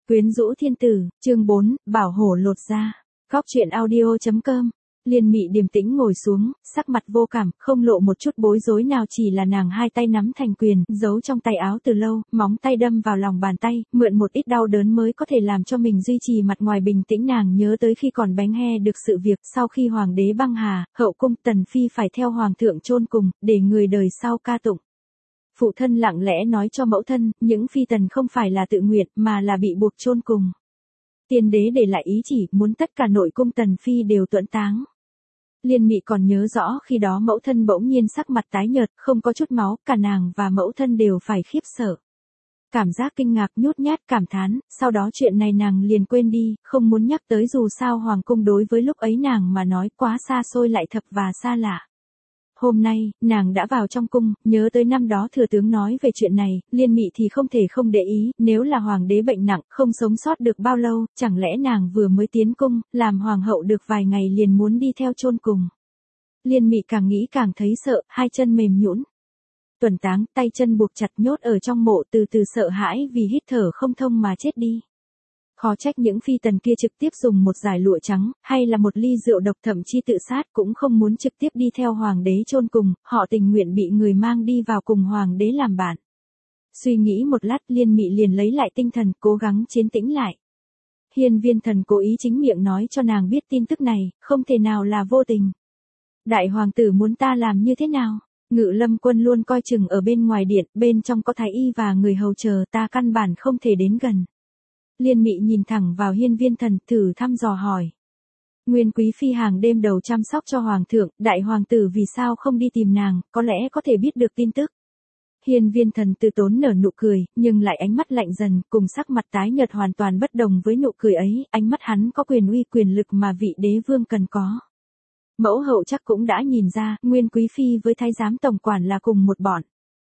Quyến rũ thiên tử, chương 4, bảo hổ lột da. Góc truyện audio.com. Liên Mị điềm tĩnh ngồi xuống, sắc mặt vô cảm, không lộ một chút bối rối nào, chỉ là nàng hai tay nắm thành quyền, giấu trong tay áo từ lâu, móng tay đâm vào lòng bàn tay, mượn một ít đau đớn mới có thể làm cho mình duy trì mặt ngoài bình tĩnh. Nàng nhớ tới khi còn bánh he được sự việc, sau khi hoàng đế băng hà, hậu cung tần phi phải theo hoàng thượng chôn cùng, để người đời sau ca tụng. Phụ thân lặng lẽ nói cho mẫu thân, những phi tần không phải là tự nguyện, mà là bị buộc chôn cùng. Tiên đế để lại ý chỉ, muốn tất cả nội cung tần phi đều tuẫn táng. Liên Mị còn nhớ rõ khi đó mẫu thân bỗng nhiên sắc mặt tái nhợt, không có chút máu, cả nàng và mẫu thân đều phải khiếp sợ. Cảm giác kinh ngạc, nhút nhát, cảm thán, sau đó chuyện này nàng liền quên đi, không muốn nhắc tới, dù sao hoàng cung đối với lúc ấy nàng mà nói quá xa xôi lại thập và xa lạ. Hôm nay, nàng đã vào trong cung, nhớ tới năm đó thừa tướng nói về chuyện này, Liên Mị thì không thể không để ý, nếu là hoàng đế bệnh nặng, không sống sót được bao lâu, chẳng lẽ nàng vừa mới tiến cung, làm hoàng hậu được vài ngày liền muốn đi theo chôn cùng. Liên Mị càng nghĩ càng thấy sợ, hai chân mềm nhũn. Tuần táng, tay chân buộc chặt nhốt ở trong mộ, từ từ sợ hãi vì hít thở không thông mà chết đi. Khó trách những phi tần kia trực tiếp dùng một dải lụa trắng, hay là một ly rượu độc, thậm chí tự sát, cũng không muốn trực tiếp đi theo hoàng đế chôn cùng, họ tình nguyện bị người mang đi vào cùng hoàng đế làm bạn. Suy nghĩ một lát, Liên Mị liền lấy lại tinh thần, cố gắng trấn tĩnh lại. Hiên Viên Thần cố ý chính miệng nói cho nàng biết tin tức này, không thể nào là vô tình. Đại hoàng tử muốn ta làm như thế nào? Ngự Lâm Quân luôn coi chừng ở bên ngoài điện, bên trong có thái y và người hầu chờ, ta căn bản không thể đến gần. Liên Mị nhìn thẳng vào Hiên Viên Thần, thử thăm dò hỏi. Nguyên quý phi hàng đêm đầu chăm sóc cho hoàng thượng, đại hoàng tử vì sao không đi tìm nàng, có lẽ có thể biết được tin tức. Hiên Viên Thần từ tốn nở nụ cười, nhưng lại ánh mắt lạnh dần, cùng sắc mặt tái nhợt hoàn toàn bất đồng với nụ cười ấy, ánh mắt hắn có quyền uy quyền lực mà vị đế vương cần có. Mẫu hậu chắc cũng đã nhìn ra, Nguyên quý phi với thái giám tổng quản là cùng một bọn.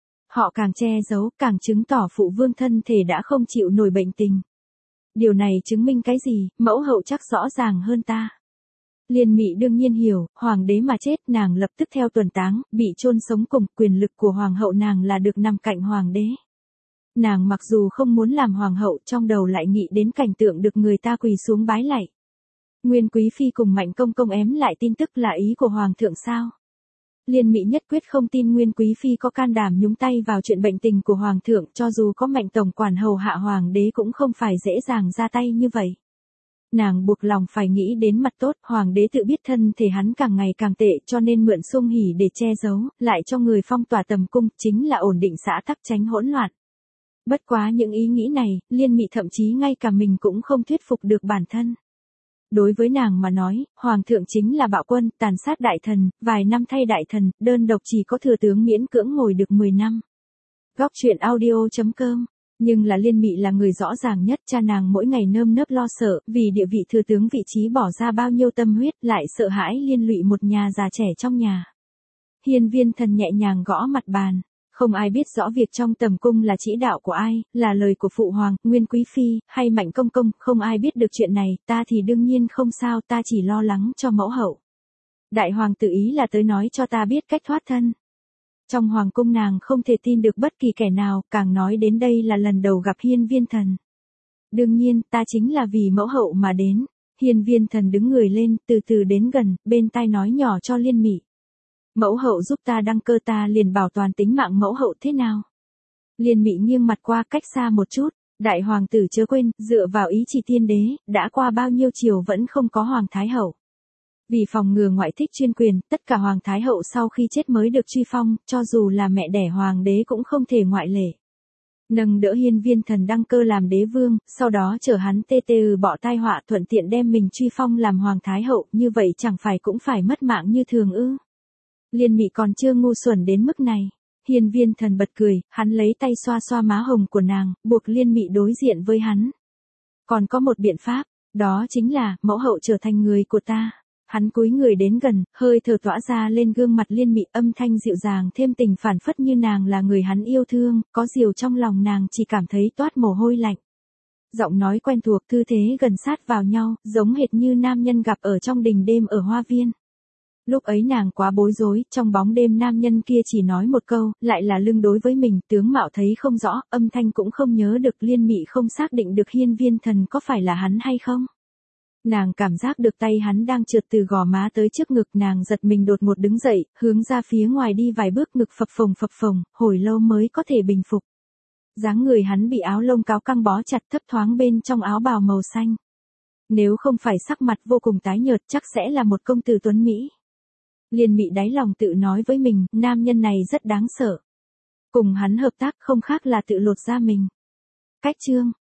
Họ càng che giấu, càng chứng tỏ phụ vương thân thể đã không chịu nổi bệnh tình. Điều này chứng minh cái gì, mẫu hậu chắc rõ ràng hơn ta. Liên Mị đương nhiên hiểu, hoàng đế mà chết, nàng lập tức theo tuần táng, bị chôn sống cùng, quyền lực của hoàng hậu nàng là được nằm cạnh hoàng đế. Nàng mặc dù không muốn làm hoàng hậu, trong đầu lại nghĩ đến cảnh tượng được người ta quỳ xuống bái lạy. Nguyên quý phi cùng Mạnh công công ém lại tin tức là ý của hoàng thượng sao? Liên Mị nhất quyết không tin Nguyên quý phi có can đảm nhúng tay vào chuyện bệnh tình của hoàng thượng, cho dù có Mạnh tổng quản hầu hạ hoàng đế cũng không phải dễ dàng ra tay như vậy. Nàng buộc lòng phải nghĩ đến mặt tốt, hoàng đế tự biết thân thể hắn càng ngày càng tệ, cho nên mượn Sung Hỉ để che giấu, lại cho người phong tỏa tầm cung, chính là ổn định xã tắc, tránh hỗn loạn. Bất quá những ý nghĩ này, Liên Mị thậm chí ngay cả mình cũng không thuyết phục được bản thân. Đối với nàng mà nói, hoàng thượng chính là bạo quân, tàn sát đại thần, vài năm thay đại thần, đơn độc chỉ có thừa tướng miễn cưỡng ngồi được 10 năm. Góc truyện audio.com. Nhưng là Liên Mị là người rõ ràng nhất, cha nàng mỗi ngày nơm nớp lo sợ, vì địa vị thừa tướng vị trí bỏ ra bao nhiêu tâm huyết, lại sợ hãi liên lụy một nhà già trẻ trong nhà. Hiên Viên Thần nhẹ nhàng gõ mặt bàn. Không ai biết rõ việc trong tầm cung là chỉ đạo của ai, là lời của phụ hoàng, Nguyên quý phi, hay Mạnh công công, không ai biết được chuyện này, ta thì đương nhiên không sao, ta chỉ lo lắng cho mẫu hậu. Đại hoàng tử ý là tới nói cho ta biết cách thoát thân. Trong hoàng cung nàng không thể tin được bất kỳ kẻ nào, càng nói đến đây là lần đầu gặp Hiên Viên Thần. Đương nhiên, ta chính là vì mẫu hậu mà đến. Hiên Viên Thần đứng người lên, từ từ đến gần, bên tai nói nhỏ cho Liên Mị. Mẫu hậu giúp ta đăng cơ, ta liền bảo toàn tính mạng mẫu hậu, thế nào? Liên Mị nghiêng mặt qua cách xa một chút, đại hoàng tử chớ quên, dựa vào ý chỉ tiên đế, đã qua bao nhiêu triều vẫn không có hoàng thái hậu. Vì phòng ngừa ngoại thích chuyên quyền, tất cả hoàng thái hậu sau khi chết mới được truy phong, cho dù là mẹ đẻ hoàng đế cũng không thể ngoại lệ. Nâng đỡ Hiên Viên Thần đăng cơ làm đế vương, sau đó chờ hắn bỏ tai họa, thuận tiện đem mình truy phong làm hoàng thái hậu, như vậy chẳng phải cũng phải mất mạng như thường ư? Liên Mị còn chưa ngu xuẩn đến mức này. Hiên Viên Thần bật cười, hắn lấy tay xoa xoa má hồng của nàng, buộc Liên Mị đối diện với hắn. Còn có một biện pháp, đó chính là, mẫu hậu trở thành người của ta. Hắn cúi người đến gần, hơi thở tỏa ra lên gương mặt Liên Mị, âm thanh dịu dàng thêm tình phản phất như nàng là người hắn yêu thương, có điều trong lòng nàng chỉ cảm thấy toát mồ hôi lạnh. Giọng nói quen thuộc, tư thế gần sát vào nhau, giống hệt như nam nhân gặp ở trong đình đêm ở hoa viên. Lúc ấy nàng quá bối rối, trong bóng đêm nam nhân kia chỉ nói một câu, lại là lưng đối với mình, tướng mạo thấy không rõ, âm thanh cũng không nhớ được, Liên Mị không xác định được Hiên Viên Thần có phải là hắn hay không. Nàng cảm giác được tay hắn đang trượt từ gò má tới trước ngực, nàng giật mình đột ngột đứng dậy, hướng ra phía ngoài đi vài bước, ngực phập phồng, hồi lâu mới có thể bình phục. Dáng người hắn bị áo lông cáo căng bó chặt, thấp thoáng bên trong áo bào màu xanh. Nếu không phải sắc mặt vô cùng tái nhợt chắc sẽ là một công tử tuấn Mỹ. Liên Mị đáy lòng tự nói với mình, nam nhân này rất đáng sợ. Cùng hắn hợp tác không khác là tự lột da mình. Cách chương